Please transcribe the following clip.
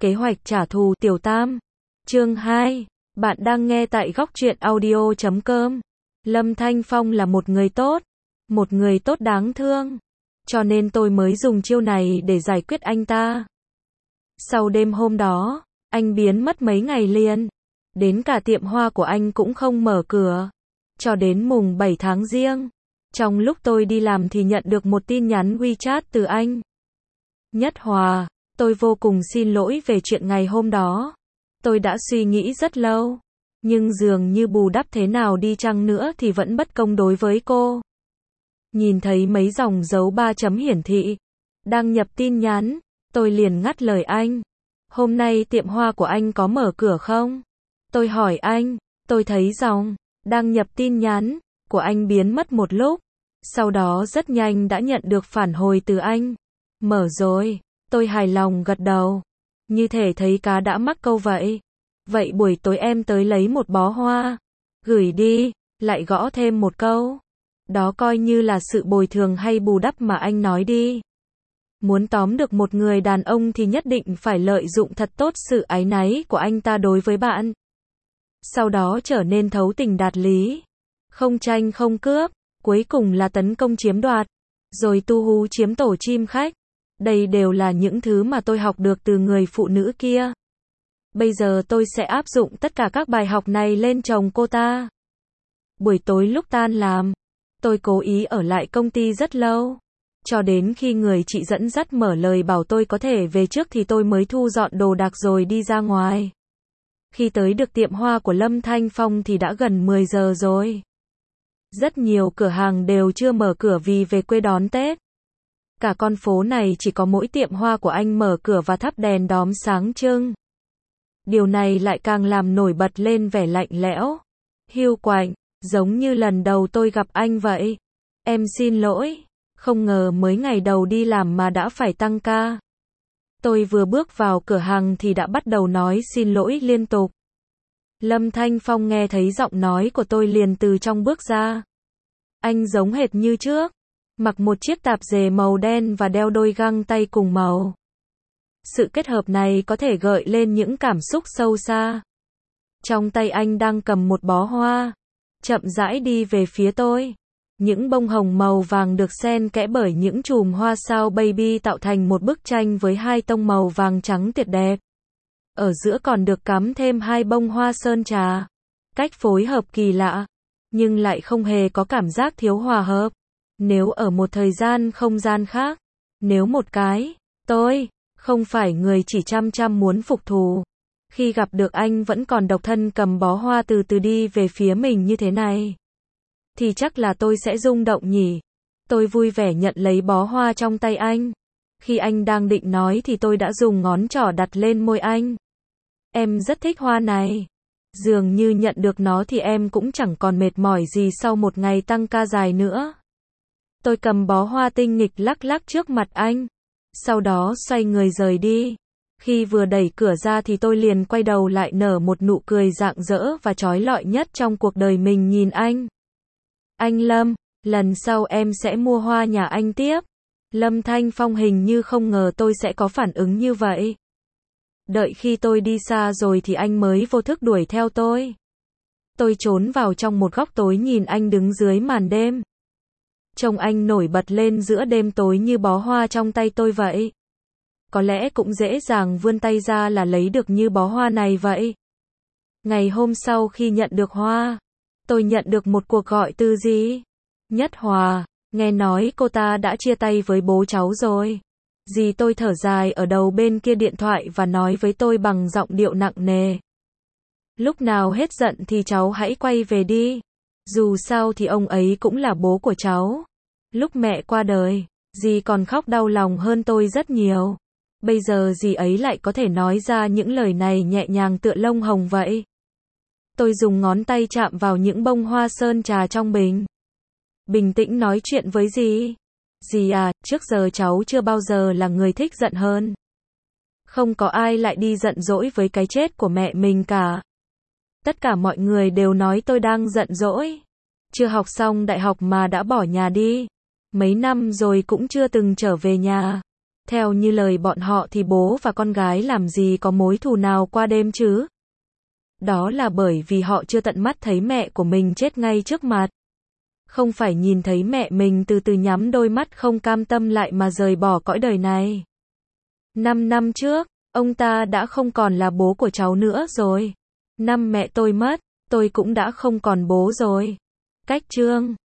Kế hoạch trả thù Tiểu Tam. Chương 2. Bạn đang nghe tại góc truyện audio.com. Lâm Thanh Phong là một người tốt đáng thương. Cho nên tôi mới dùng chiêu này để giải quyết anh ta. Sau đêm hôm đó, anh biến mất mấy ngày liền. Đến cả tiệm hoa của anh cũng không mở cửa. Cho đến mùng 7 tháng Giêng. Trong lúc tôi đi làm thì nhận được một tin nhắn WeChat từ anh. Nhất Hòa, tôi vô cùng xin lỗi về chuyện ngày hôm đó. Tôi đã suy nghĩ rất lâu. Nhưng dường như bù đắp thế nào đi chăng nữa thì vẫn bất công đối với cô. Nhìn thấy mấy dòng dấu 3 chấm hiển thị. Đang nhập tin nhắn, tôi liền ngắt lời anh. Hôm nay tiệm hoa của anh có mở cửa không? Tôi hỏi anh, tôi thấy dòng đang nhập tin nhắn của anh biến mất một lúc. Sau đó rất nhanh đã nhận được phản hồi từ anh. Mở rồi, tôi hài lòng gật đầu. Như thể thấy cá đã mắc câu vậy. Vậy buổi tối em tới lấy một bó hoa. Gửi đi, lại gõ thêm một câu. Đó coi như là sự bồi thường hay bù đắp mà anh nói đi. Muốn tóm được một người đàn ông thì nhất định phải lợi dụng thật tốt sự áy náy của anh ta đối với bạn. Sau đó trở nên thấu tình đạt lý. Không tranh không cướp. Cuối cùng là tấn công chiếm đoạt. Rồi tu hú chiếm tổ chim khách. Đây đều là những thứ mà tôi học được từ người phụ nữ kia. Bây giờ tôi sẽ áp dụng tất cả các bài học này lên chồng cô ta. Buổi tối lúc tan làm, tôi cố ý ở lại công ty rất lâu. Cho đến khi người chị dẫn dắt mở lời bảo tôi có thể về trước thì tôi mới thu dọn đồ đạc rồi đi ra ngoài. Khi tới được tiệm hoa của Lâm Thanh Phong thì đã gần 10 giờ rồi. Rất nhiều cửa hàng đều chưa mở cửa vì về quê đón Tết. Cả con phố này chỉ có mỗi tiệm hoa của anh mở cửa và thắp đèn đóm sáng trưng. Điều này lại càng làm nổi bật lên vẻ lạnh lẽo, hiu quạnh, giống như lần đầu tôi gặp anh vậy. Em xin lỗi, không ngờ mới ngày đầu đi làm mà đã phải tăng ca. Tôi vừa bước vào cửa hàng thì đã bắt đầu nói xin lỗi liên tục. Lâm Thanh Phong nghe thấy giọng nói của tôi liền từ trong bước ra. Anh giống hệt như trước, mặc một chiếc tạp dề màu đen và đeo đôi găng tay cùng màu. Sự kết hợp này có thể gợi lên những cảm xúc sâu xa. Trong tay anh đang cầm một bó hoa, chậm rãi đi về phía tôi. Những bông hồng màu vàng được xen kẽ bởi những chùm hoa sao baby tạo thành một bức tranh với hai tông màu vàng trắng tuyệt đẹp. Ở giữa còn được cắm thêm hai bông hoa sơn trà. Cách phối hợp kỳ lạ, nhưng lại không hề có cảm giác thiếu hòa hợp. Nếu ở một thời gian không gian khác, nếu một cái, tôi không phải người chỉ chăm muốn phục thù. Khi gặp được anh vẫn còn độc thân cầm bó hoa từ từ đi về phía mình như thế này, thì chắc là tôi sẽ rung động nhỉ. Tôi vui vẻ nhận lấy bó hoa trong tay anh. Khi anh đang định nói thì tôi đã dùng ngón trỏ đặt lên môi anh. Em rất thích hoa này. Dường như nhận được nó thì em cũng chẳng còn mệt mỏi gì sau một ngày tăng ca dài nữa. Tôi cầm bó hoa tinh nghịch lắc lắc trước mặt anh. Sau đó xoay người rời đi. Khi vừa đẩy cửa ra thì tôi liền quay đầu lại nở một nụ cười rạng rỡ và chói lọi nhất trong cuộc đời mình nhìn anh. Anh Lâm, lần sau em sẽ mua hoa nhà anh tiếp. Lâm Thanh Phong hình như không ngờ tôi sẽ có phản ứng như vậy. Đợi khi tôi đi xa rồi thì anh mới vô thức đuổi theo tôi. Tôi trốn vào trong một góc tối nhìn anh đứng dưới màn đêm. Trông anh nổi bật lên giữa đêm tối như bó hoa trong tay tôi vậy. Có lẽ cũng dễ dàng vươn tay ra là lấy được như bó hoa này vậy. Ngày hôm sau khi nhận được hoa, tôi nhận được một cuộc gọi từ dì Nhất Hòa. Nghe nói cô ta đã chia tay với bố cháu rồi. Dì tôi thở dài ở đầu bên kia điện thoại và nói với tôi bằng giọng điệu nặng nề. Lúc nào hết giận thì cháu hãy quay về đi. Dù sao thì ông ấy cũng là bố của cháu. Lúc mẹ qua đời, dì còn khóc đau lòng hơn tôi rất nhiều. Bây giờ dì ấy lại có thể nói ra những lời này nhẹ nhàng tựa lông hồng vậy. Tôi dùng ngón tay chạm vào những bông hoa sơn trà trong bình. Bình tĩnh nói chuyện với dì. Dì à, trước giờ cháu chưa bao giờ là người thích giận hơn. Không có ai lại đi giận dỗi với cái chết của mẹ mình cả. Tất cả mọi người đều nói tôi đang giận dỗi. Chưa học xong đại học mà đã bỏ nhà đi. Mấy năm rồi cũng chưa từng trở về nhà. Theo như lời bọn họ thì bố và con gái làm gì có mối thù nào qua đêm chứ? Đó là bởi vì họ chưa tận mắt thấy mẹ của mình chết ngay trước mặt. Không phải nhìn thấy mẹ mình từ từ nhắm đôi mắt không cam tâm lại mà rời bỏ cõi đời này. 5 năm trước, ông ta đã không còn là bố của cháu nữa rồi. Năm mẹ tôi mất, tôi cũng đã không còn bố rồi. Cách chương